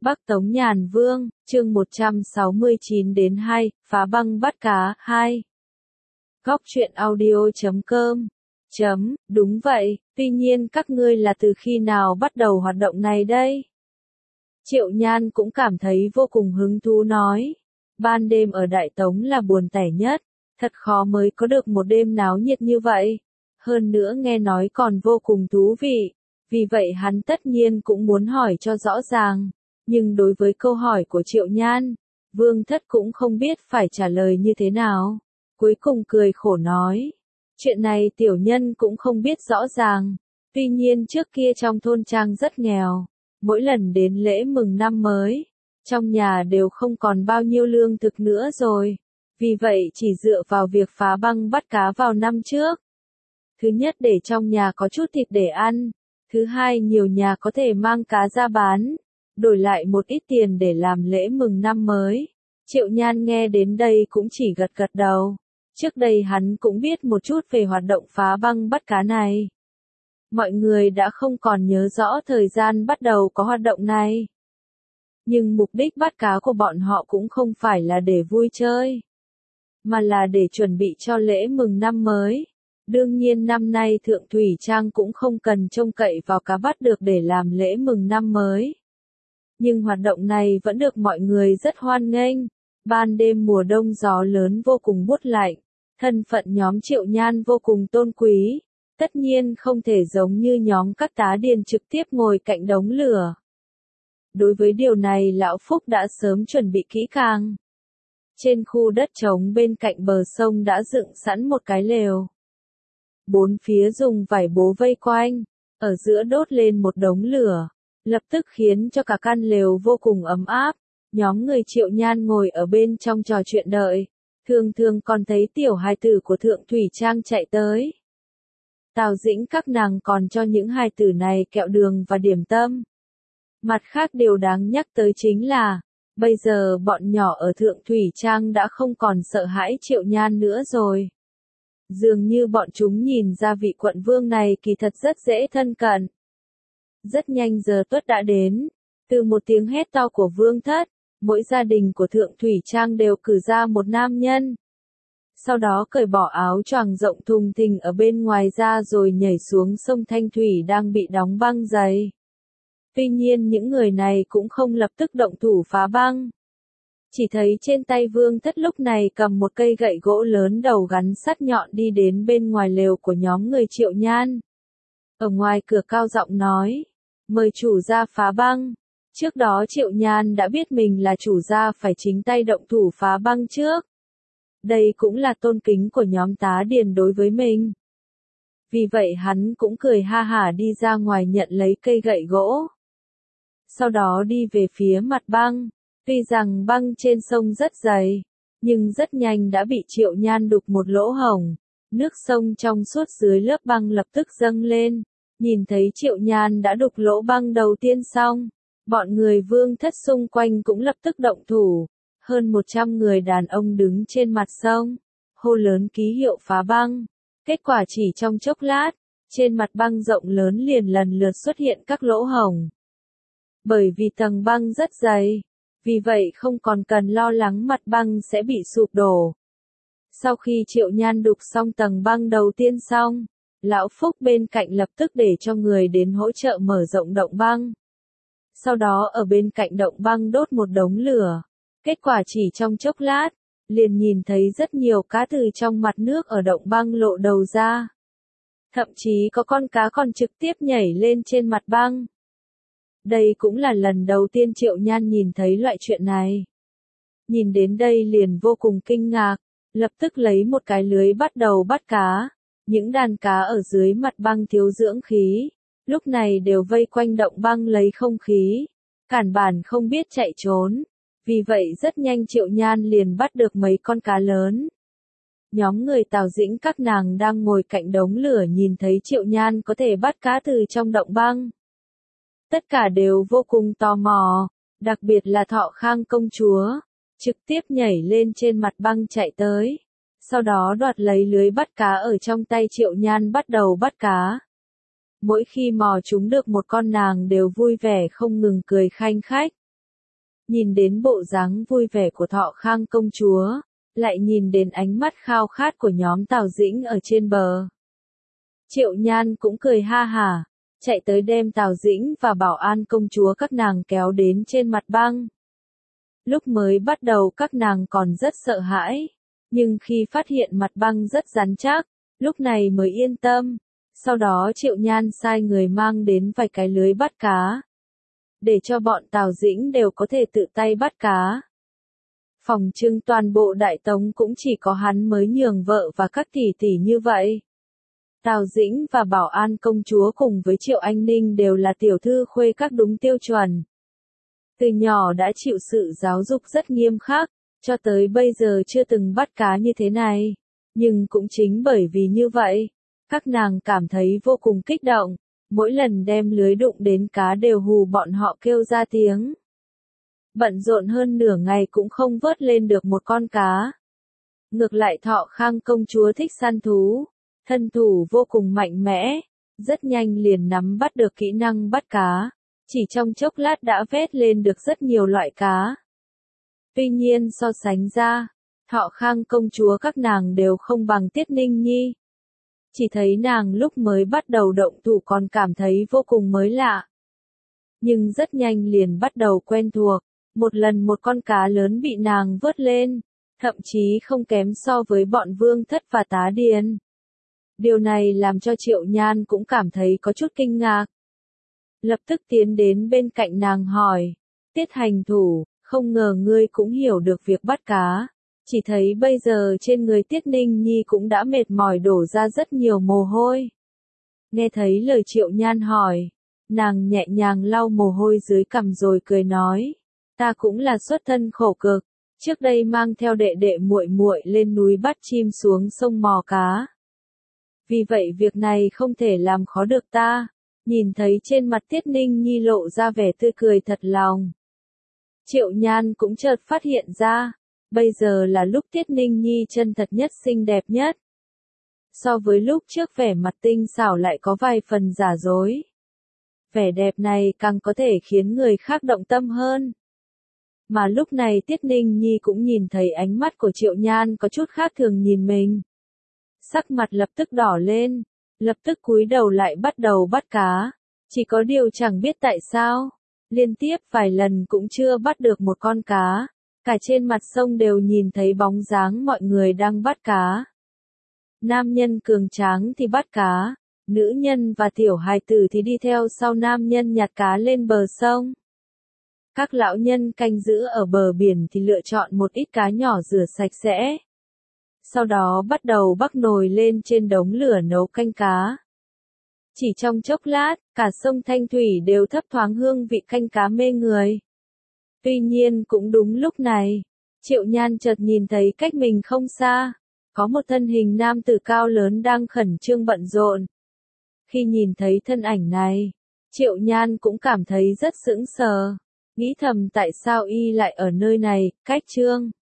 Bắc Tống Nhàn Vương, chương 169 đến 2, phá băng bắt cá, 2. Góc truyện audio.com. Đúng vậy, tuy nhiên các ngươi là từ khi nào bắt đầu hoạt động này đây? Triệu Nhan cũng cảm thấy vô cùng hứng thú nói. Ban đêm ở Đại Tống là buồn tẻ nhất, thật khó mới có được một đêm náo nhiệt như vậy. Hơn nữa nghe nói còn vô cùng thú vị, vì vậy hắn tất nhiên cũng muốn hỏi cho rõ ràng. Nhưng đối với câu hỏi của Triệu Nhan, Vương Thất cũng không biết phải trả lời như thế nào. Cuối cùng cười khổ nói, chuyện này tiểu nhân cũng không biết rõ ràng. Tuy nhiên trước kia trong thôn trang rất nghèo, mỗi lần đến lễ mừng năm mới, trong nhà đều không còn bao nhiêu lương thực nữa rồi. Vì vậy chỉ dựa vào việc phá băng bắt cá vào năm trước. Thứ nhất để trong nhà có chút thịt để ăn. Thứ hai nhiều nhà có thể mang cá ra bán, đổi lại một ít tiền để làm lễ mừng năm mới. Triệu Nhan nghe đến đây cũng chỉ gật gật đầu. Trước đây hắn cũng biết một chút về hoạt động phá băng bắt cá này. Mọi người đã không còn nhớ rõ thời gian bắt đầu có hoạt động này. Nhưng mục đích bắt cá của bọn họ cũng không phải là để vui chơi, mà là để chuẩn bị cho lễ mừng năm mới. Đương nhiên năm nay Thượng Thủy Trang cũng không cần trông cậy vào cá bắt được để làm lễ mừng năm mới. Nhưng hoạt động này vẫn được mọi người rất hoan nghênh. Ban đêm mùa đông gió lớn vô cùng buốt lạnh, thân phận nhóm Triệu Nhan vô cùng tôn quý, tất nhiên không thể giống như nhóm các tá điền trực tiếp ngồi cạnh đống lửa. Đối với điều này Lão Phúc đã sớm chuẩn bị kỹ càng. Trên khu đất trống bên cạnh bờ sông đã dựng sẵn một cái lều. Bốn phía dùng vải bố vây quanh, ở giữa đốt lên một đống lửa, lập tức khiến cho cả căn lều vô cùng ấm áp. Nhóm người Triệu Nhan ngồi ở bên trong trò chuyện đợi, thường thường còn thấy tiểu hài tử của Thượng Thủy Trang chạy tới. Tào Dĩnh các nàng còn cho những hài tử này kẹo đường và điểm tâm. Mặt khác điều đáng nhắc tới chính là, bây giờ bọn nhỏ ở Thượng Thủy Trang đã không còn sợ hãi Triệu Nhan nữa rồi. Dường như bọn chúng nhìn ra vị quận vương này kỳ thật rất dễ thân cận. Rất nhanh giờ tuất đã đến, từ một tiếng hét to của Vương Thất, mỗi gia đình của Thượng Thủy Trang đều cử ra một nam nhân. Sau đó cởi bỏ áo choàng rộng thùng thình ở bên ngoài ra rồi nhảy xuống sông Thanh Thủy đang bị đóng băng dày. Tuy nhiên những người này cũng không lập tức động thủ phá băng. Chỉ thấy trên tay Vương Thất lúc này cầm một cây gậy gỗ lớn đầu gắn sắt nhọn đi đến bên ngoài lều của nhóm người Triệu Nhan. Ở ngoài cửa cao giọng nói, mời chủ gia phá băng. Trước đó Triệu Nhan đã biết mình là chủ gia phải chính tay động thủ phá băng trước. Đây cũng là tôn kính của nhóm tá điền đối với mình. Vì vậy hắn cũng cười ha hả đi ra ngoài nhận lấy cây gậy gỗ. Sau đó đi về phía mặt băng. Tuy rằng băng trên sông rất dày, nhưng rất nhanh đã bị Triệu Nhan đục một lỗ hổng. Nước sông trong suốt dưới lớp băng lập tức dâng lên. Nhìn thấy Triệu Nhan đã đục lỗ băng đầu tiên xong, bọn người Vương Thất xung quanh cũng lập tức động thủ. Hơn 100 người đàn ông đứng trên mặt sông, hô lớn ký hiệu phá băng. Kết quả chỉ trong chốc lát, trên mặt băng rộng lớn liền lần lượt xuất hiện các lỗ hổng. Bởi vì tầng băng rất dày, vì vậy không còn cần lo lắng mặt băng sẽ bị sụp đổ. Sau khi Triệu Nhan đục xong tầng băng đầu tiên xong, Lão Phúc bên cạnh lập tức để cho người đến hỗ trợ mở rộng động băng. Sau đó ở bên cạnh động băng đốt một đống lửa. Kết quả chỉ trong chốc lát, liền nhìn thấy rất nhiều cá từ trong mặt nước ở động băng lộ đầu ra. Thậm chí có con cá còn trực tiếp nhảy lên trên mặt băng. Đây cũng là lần đầu tiên Triệu Nhan nhìn thấy loại chuyện này. Nhìn đến đây liền vô cùng kinh ngạc, lập tức lấy một cái lưới bắt đầu bắt cá. Những đàn cá ở dưới mặt băng thiếu dưỡng khí, lúc này đều vây quanh động băng lấy không khí, cản bản không biết chạy trốn. Vì vậy rất nhanh Triệu Nhan liền bắt được mấy con cá lớn. Nhóm người Tào Dĩnh các nàng đang ngồi cạnh đống lửa nhìn thấy Triệu Nhan có thể bắt cá từ trong động băng. Tất cả đều vô cùng tò mò, đặc biệt là Thọ Khang công chúa, trực tiếp nhảy lên trên mặt băng chạy tới. Sau đó đoạt lấy lưới bắt cá ở trong tay Triệu Nhan bắt đầu bắt cá. Mỗi khi mò chúng được một con nàng đều vui vẻ không ngừng cười khanh khách. nhìn đến bộ dáng vui vẻ của Thọ Khang công chúa, lại nhìn đến ánh mắt khao khát của nhóm Tào Dĩnh ở trên bờ. Triệu Nhan cũng cười ha hả, chạy tới đem Tào Dĩnh và Bảo An công chúa các nàng kéo đến trên mặt băng. Lúc mới bắt đầu các nàng còn rất sợ hãi, nhưng khi phát hiện mặt băng rất rắn chắc, lúc này mới yên tâm. Sau đó Triệu Nhan sai người mang đến vài cái lưới bắt cá, để cho bọn Tào Dĩnh đều có thể tự tay bắt cá. Phòng trưng toàn bộ Đại Tống cũng chỉ có hắn mới nhường vợ và các tỷ tỷ như vậy. Tào Dĩnh và Bảo An công chúa cùng với Triệu Anh Ninh đều là tiểu thư khuê các đúng tiêu chuẩn. Từ nhỏ đã chịu sự giáo dục rất nghiêm khắc, cho tới bây giờ chưa từng bắt cá như thế này. Nhưng cũng chính bởi vì như vậy, các nàng cảm thấy vô cùng kích động, mỗi lần đem lưới đụng đến cá đều hù bọn họ kêu ra tiếng. Bận rộn hơn nửa ngày cũng không vớt lên được một con cá. Ngược lại Thọ Khang công chúa thích săn thú, thân thủ vô cùng mạnh mẽ, rất nhanh liền nắm bắt được kỹ năng bắt cá, chỉ trong chốc lát đã vét lên được rất nhiều loại cá. Tuy nhiên so sánh ra, Thọ Khang công chúa các nàng đều không bằng Tiết Ninh Nhi. Chỉ thấy nàng lúc mới bắt đầu động thủ còn cảm thấy vô cùng mới lạ. Nhưng rất nhanh liền bắt đầu quen thuộc, một lần một con cá lớn bị nàng vớt lên, thậm chí không kém so với bọn Vương Thất và Tá Điền. Điều này làm cho Triệu Nhan cũng cảm thấy có chút kinh ngạc. Lập tức tiến đến bên cạnh nàng hỏi, Tiết hành thủ, không ngờ ngươi cũng hiểu được việc bắt cá. Chỉ thấy bây giờ trên người Tiết Ninh Nhi cũng đã mệt mỏi đổ ra rất nhiều mồ hôi. Nghe thấy lời Triệu Nhan hỏi, nàng nhẹ nhàng lau mồ hôi dưới cằm rồi cười nói, ta cũng là xuất thân khổ cực, trước đây mang theo đệ đệ muội muội lên núi bắt chim xuống sông mò cá. Vì vậy việc này không thể làm khó được ta. Nhìn thấy trên mặt Tiết Ninh Nhi lộ ra vẻ tươi cười thật lòng. Triệu Nhan cũng chợt phát hiện ra, bây giờ là lúc Tiết Ninh Nhi chân thật nhất xinh đẹp nhất. So với lúc trước vẻ mặt tinh xảo lại có vài phần giả dối. Vẻ đẹp này càng có thể khiến người khác động tâm hơn. Mà lúc này Tiết Ninh Nhi cũng nhìn thấy ánh mắt của Triệu Nhan có chút khác thường nhìn mình. Sắc mặt lập tức đỏ lên, lập tức cúi đầu lại bắt đầu bắt cá. Chỉ có điều chẳng biết tại sao, liên tiếp vài lần cũng chưa bắt được một con cá. Cả trên mặt sông đều nhìn thấy bóng dáng mọi người đang bắt cá. Nam nhân cường tráng thì bắt cá, nữ nhân và tiểu hài tử thì đi theo sau nam nhân nhặt cá lên bờ sông. Các lão nhân canh giữ ở bờ biển thì lựa chọn một ít cá nhỏ rửa sạch sẽ. Sau đó bắt đầu bắc nồi lên trên đống lửa nấu canh cá. Chỉ trong chốc lát, cả sông Thanh Thủy đều thấp thoáng hương vị canh cá mê người. Tuy nhiên cũng đúng lúc này, Triệu Nhan chợt nhìn thấy cách mình không xa, có một thân hình nam tử cao lớn đang khẩn trương bận rộn. Khi nhìn thấy thân ảnh này, Triệu Nhan cũng cảm thấy rất sững sờ, nghĩ thầm tại sao y lại ở nơi này, cách Trương